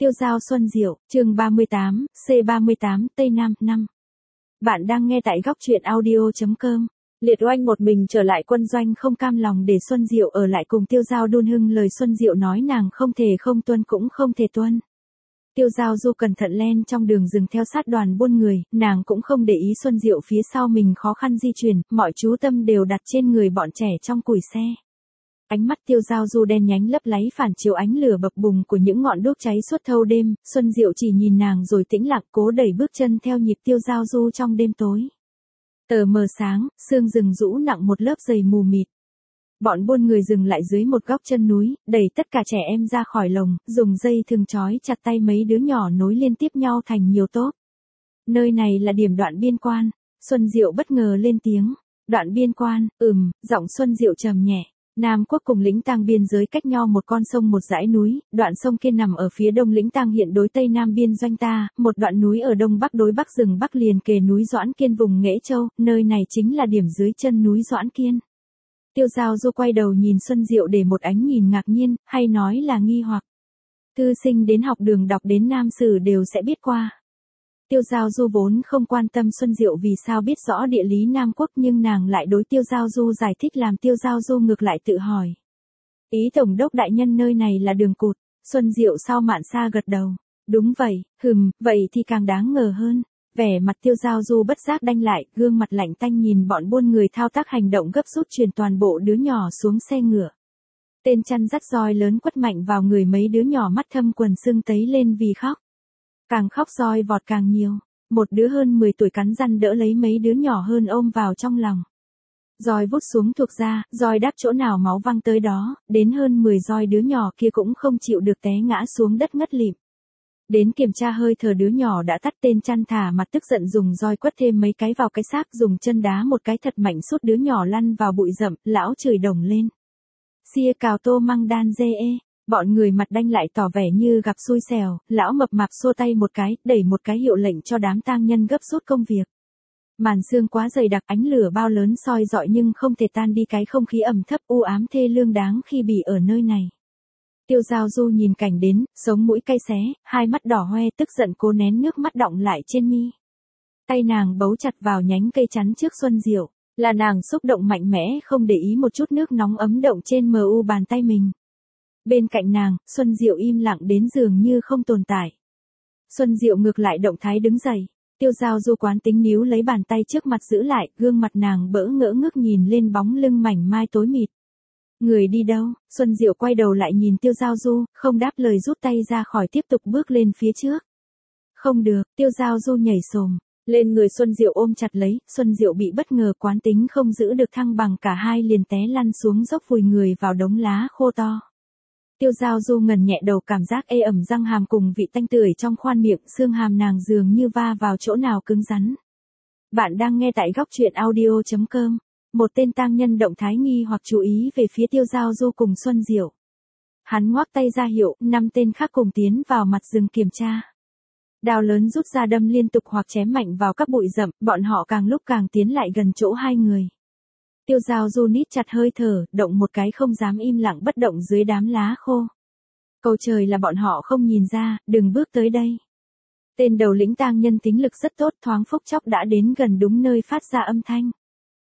Tiêu Dao Xuân Diệu, chương 38, C38, Tây Nam, 5. Bạn đang nghe tại góc truyện audio.com. Liệt Oanh một mình trở lại quân doanh không cam lòng để Xuân Diệu ở lại cùng Tiêu Dao đôn hưng lời Xuân Diệu nói nàng không thể không tuân cũng không thể tuân. Tiêu Dao Du cẩn thận len trong đường rừng theo sát đoàn buôn người, nàng cũng không để ý Xuân Diệu phía sau mình khó khăn di chuyển, mọi chú tâm đều đặt trên người bọn trẻ trong củi xe. Ánh mắt Tiêu Dao Du đen nhánh lấp láy phản chiếu ánh lửa bập bùng của những ngọn đuốc cháy suốt thâu đêm, Xuân Diệu chỉ nhìn nàng rồi tĩnh lặng cố đẩy bước chân theo nhịp Tiêu Dao Du trong đêm tối. Tờ mờ sáng, sương rừng rũ nặng một lớp dày mù mịt. Bọn buôn người dừng lại dưới một góc chân núi, đẩy tất cả trẻ em ra khỏi lồng, dùng dây thừng trói chặt tay mấy đứa nhỏ nối liên tiếp nhau thành nhiều tốp. Nơi này là điểm đoạn biên quan. Xuân Diệu bất ngờ lên tiếng. Đoạn biên quan, giọng Xuân Diệu trầm nhẹ. Nam Quốc cùng Lĩnh Tang biên giới cách nhau một con sông một dãy núi, đoạn sông kia nằm ở phía đông Lĩnh Tang hiện đối tây nam biên doanh ta, một đoạn núi ở đông bắc đối bắc rừng bắc liền kề núi Doãn Kiên vùng Nghễ Châu, nơi này chính là điểm dưới chân núi Doãn Kiên. Tiêu Dao Du quay đầu nhìn Xuân Diệu để một ánh nhìn ngạc nhiên, hay nói là nghi hoặc. Thư sinh đến học đường đọc đến Nam Sử đều sẽ biết qua. Tiêu Dao Du vốn không quan tâm Xuân Diệu vì sao biết rõ địa lý Nam Quốc nhưng nàng lại đối Tiêu Dao Du giải thích làm Tiêu Dao Du ngược lại tự hỏi. Ý tổng đốc đại nhân nơi này là đường cụt, Xuân Diệu sau mạn xa gật đầu. Đúng vậy, vậy thì càng đáng ngờ hơn. Vẻ mặt Tiêu Dao Du bất giác đanh lại, gương mặt lạnh tanh nhìn bọn buôn người thao tác hành động gấp rút truyền toàn bộ đứa nhỏ xuống xe ngựa. Tên chăn dắt roi lớn quất mạnh vào người mấy đứa nhỏ mắt thâm quần sưng tấy lên vì khóc. Càng khóc roi vọt càng nhiều, một đứa hơn 10 tuổi cắn răng đỡ lấy mấy đứa nhỏ hơn ôm vào trong lòng. Roi vút xuống thuộc ra, roi đáp chỗ nào máu văng tới đó, đến hơn 10 roi đứa nhỏ kia cũng không chịu được té ngã xuống đất ngất lịm. Đến kiểm tra hơi thở đứa nhỏ đã tắt tên chăn thả mặt tức giận dùng roi quất thêm mấy cái vào cái xác dùng chân đá một cái thật mạnh sút đứa nhỏ lăn vào bụi rậm, lão chửi đồng lên. Xia cào tô măng đan dê ê. Bọn người mặt đanh lại tỏ vẻ như gặp xui xẻo, lão mập mạp xua tay một cái, đẩy một cái hiệu lệnh cho đám tang nhân gấp rút công việc. Màn sương quá dày đặc ánh lửa bao lớn soi rọi nhưng không thể tan đi cái không khí ẩm thấp u ám thê lương đáng khi bị ở nơi này. Tiêu Dao Du nhìn cảnh đến, sống mũi cay xé, hai mắt đỏ hoe tức giận cố nén nước mắt đọng lại trên mi. Tay nàng bấu chặt vào nhánh cây chắn trước Xuân Diệu, là nàng xúc động mạnh mẽ không để ý một chút nước nóng ấm động trên mu bàn tay mình. Bên cạnh nàng, Xuân Diệu im lặng đến dường như không tồn tại. Xuân Diệu ngược lại động thái đứng dậy, Tiêu Dao Du quán tính níu lấy bàn tay trước mặt giữ lại, gương mặt nàng bỡ ngỡ ngước nhìn lên bóng lưng mảnh mai tối mịt. Người đi đâu? Xuân Diệu quay đầu lại nhìn Tiêu Dao Du, không đáp lời rút tay ra khỏi tiếp tục bước lên phía trước. Không được, Tiêu Dao Du nhảy xồm lên người Xuân Diệu ôm chặt lấy, Xuân Diệu bị bất ngờ quán tính không giữ được thăng bằng cả hai liền té lăn xuống dốc vùi người vào đống lá khô to. Tiêu Dao Du ngần nhẹ đầu cảm giác ê ẩm răng hàm cùng vị tanh tưởi trong khoan miệng, xương hàm nàng dường như va vào chỗ nào cứng rắn. Bạn đang nghe tại góc truyện audio.com. Một tên tang nhân động thái nghi hoặc chú ý về phía Tiêu Dao Du cùng Xuân Diệu. Hắn ngoắc tay ra hiệu, 5 tên khác cùng tiến vào mặt rừng kiểm tra. Đao lớn rút ra đâm liên tục hoặc chém mạnh vào các bụi rậm, bọn họ càng lúc càng tiến lại gần chỗ hai người. Tiêu Dao Du nít chặt hơi thở, động một cái không dám im lặng bất động dưới đám lá khô. Cầu trời là bọn họ không nhìn ra, đừng bước tới đây. Tên đầu lĩnh tang nhân tính lực rất tốt, thoáng phốc chốc đã đến gần đúng nơi phát ra âm thanh.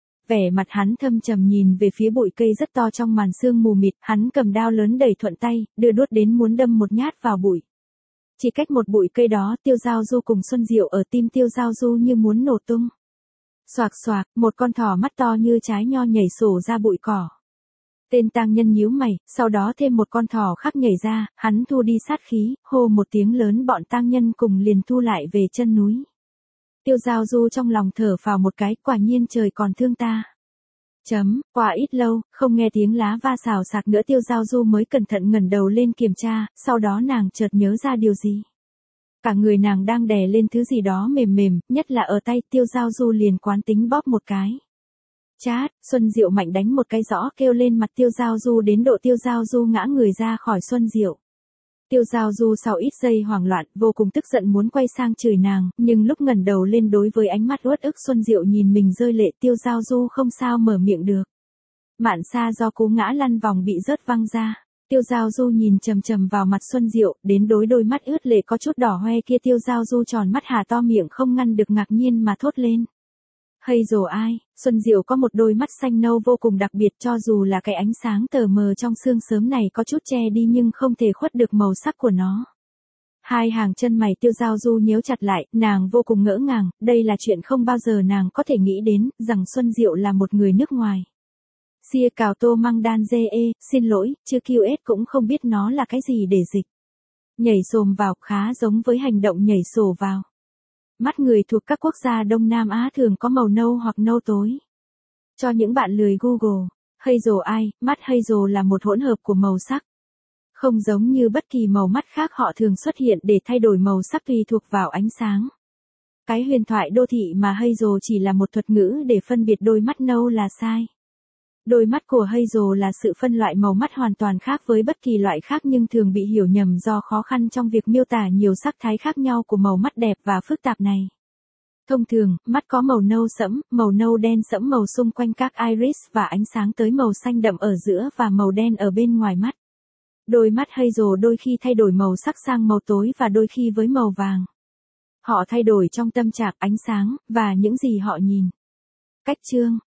Vẻ mặt hắn thâm trầm nhìn về phía bụi cây rất to trong màn sương mù mịt, hắn cầm đao lớn đẩy thuận tay, đưa đuốt đến muốn đâm một nhát vào bụi. Chỉ cách một bụi cây đó, Tiêu Dao Du cùng Xuân Diệu ở tim Tiêu Dao Du như muốn nổ tung. Xoạc xoạc, một con thỏ mắt to như trái nho nhảy sổ ra bụi cỏ. Tên tang nhân nhíu mày, sau đó thêm một con thỏ khác nhảy ra, hắn thu đi sát khí, hô một tiếng lớn bọn tang nhân cùng liền thu lại về chân núi. Tiêu Dao Du trong lòng thở phào một cái, quả nhiên trời còn thương ta. Qua ít lâu, không nghe tiếng lá va xào xạc nữa Tiêu Dao Du mới cẩn thận ngẩng đầu lên kiểm tra, sau đó nàng chợt nhớ ra điều gì. Cả người nàng đang đè lên thứ gì đó mềm mềm, nhất là ở tay, Tiêu Dao Du liền quán tính bóp một cái. Chát, Xuân Diệu mạnh đánh một cái rõ kêu lên mặt Tiêu Dao Du đến độ Tiêu Dao Du ngã người ra khỏi Xuân Diệu. Tiêu Dao Du sau ít giây hoảng loạn, vô cùng tức giận muốn quay sang chửi nàng, nhưng lúc ngẩng đầu lên đối với ánh mắt uất ức Xuân Diệu nhìn mình rơi lệ, Tiêu Dao Du không sao mở miệng được. Mạn xa do cú ngã lăn vòng bị rớt văng ra. Tiêu Giao Du nhìn chằm chằm vào mặt Xuân Diệu, đến đôi mắt ướt lệ có chút đỏ hoe kia Tiêu Giao Du tròn mắt hà to miệng không ngăn được ngạc nhiên mà thốt lên. Hay rồi ai, Xuân Diệu có một đôi mắt xanh nâu vô cùng đặc biệt cho dù là cái ánh sáng tờ mờ trong sương sớm này có chút che đi nhưng không thể khuất được màu sắc của nó. Hai hàng chân mày Tiêu Giao Du nhíu chặt lại, nàng vô cùng ngỡ ngàng, đây là chuyện không bao giờ nàng có thể nghĩ đến, rằng Xuân Diệu là một người nước ngoài. Sia cào tô măng đan dê xin lỗi, chưa QS cũng không biết nó là cái gì để dịch. Nhảy xồm vào khá giống với hành động nhảy sổ vào. Mắt người thuộc các quốc gia Đông Nam Á thường có màu nâu hoặc nâu tối. Cho những bạn lười Google, Hazel Eye, mắt Hazel là một hỗn hợp của màu sắc. Không giống như bất kỳ màu mắt khác họ thường xuất hiện để thay đổi màu sắc tùy thuộc vào ánh sáng. Cái huyền thoại đô thị mà Hazel chỉ là một thuật ngữ để phân biệt đôi mắt nâu là sai. Đôi mắt của Hazel là sự phân loại màu mắt hoàn toàn khác với bất kỳ loại khác nhưng thường bị hiểu nhầm do khó khăn trong việc miêu tả nhiều sắc thái khác nhau của màu mắt đẹp và phức tạp này. Thông thường, mắt có màu nâu sẫm, màu nâu đen sẫm màu xung quanh các iris và ánh sáng tới màu xanh đậm ở giữa và màu đen ở bên ngoài mắt. Đôi mắt Hazel đôi khi thay đổi màu sắc sang màu tối và đôi khi với màu vàng. Họ thay đổi trong tâm trạng, ánh sáng, và những gì họ nhìn. Cách chương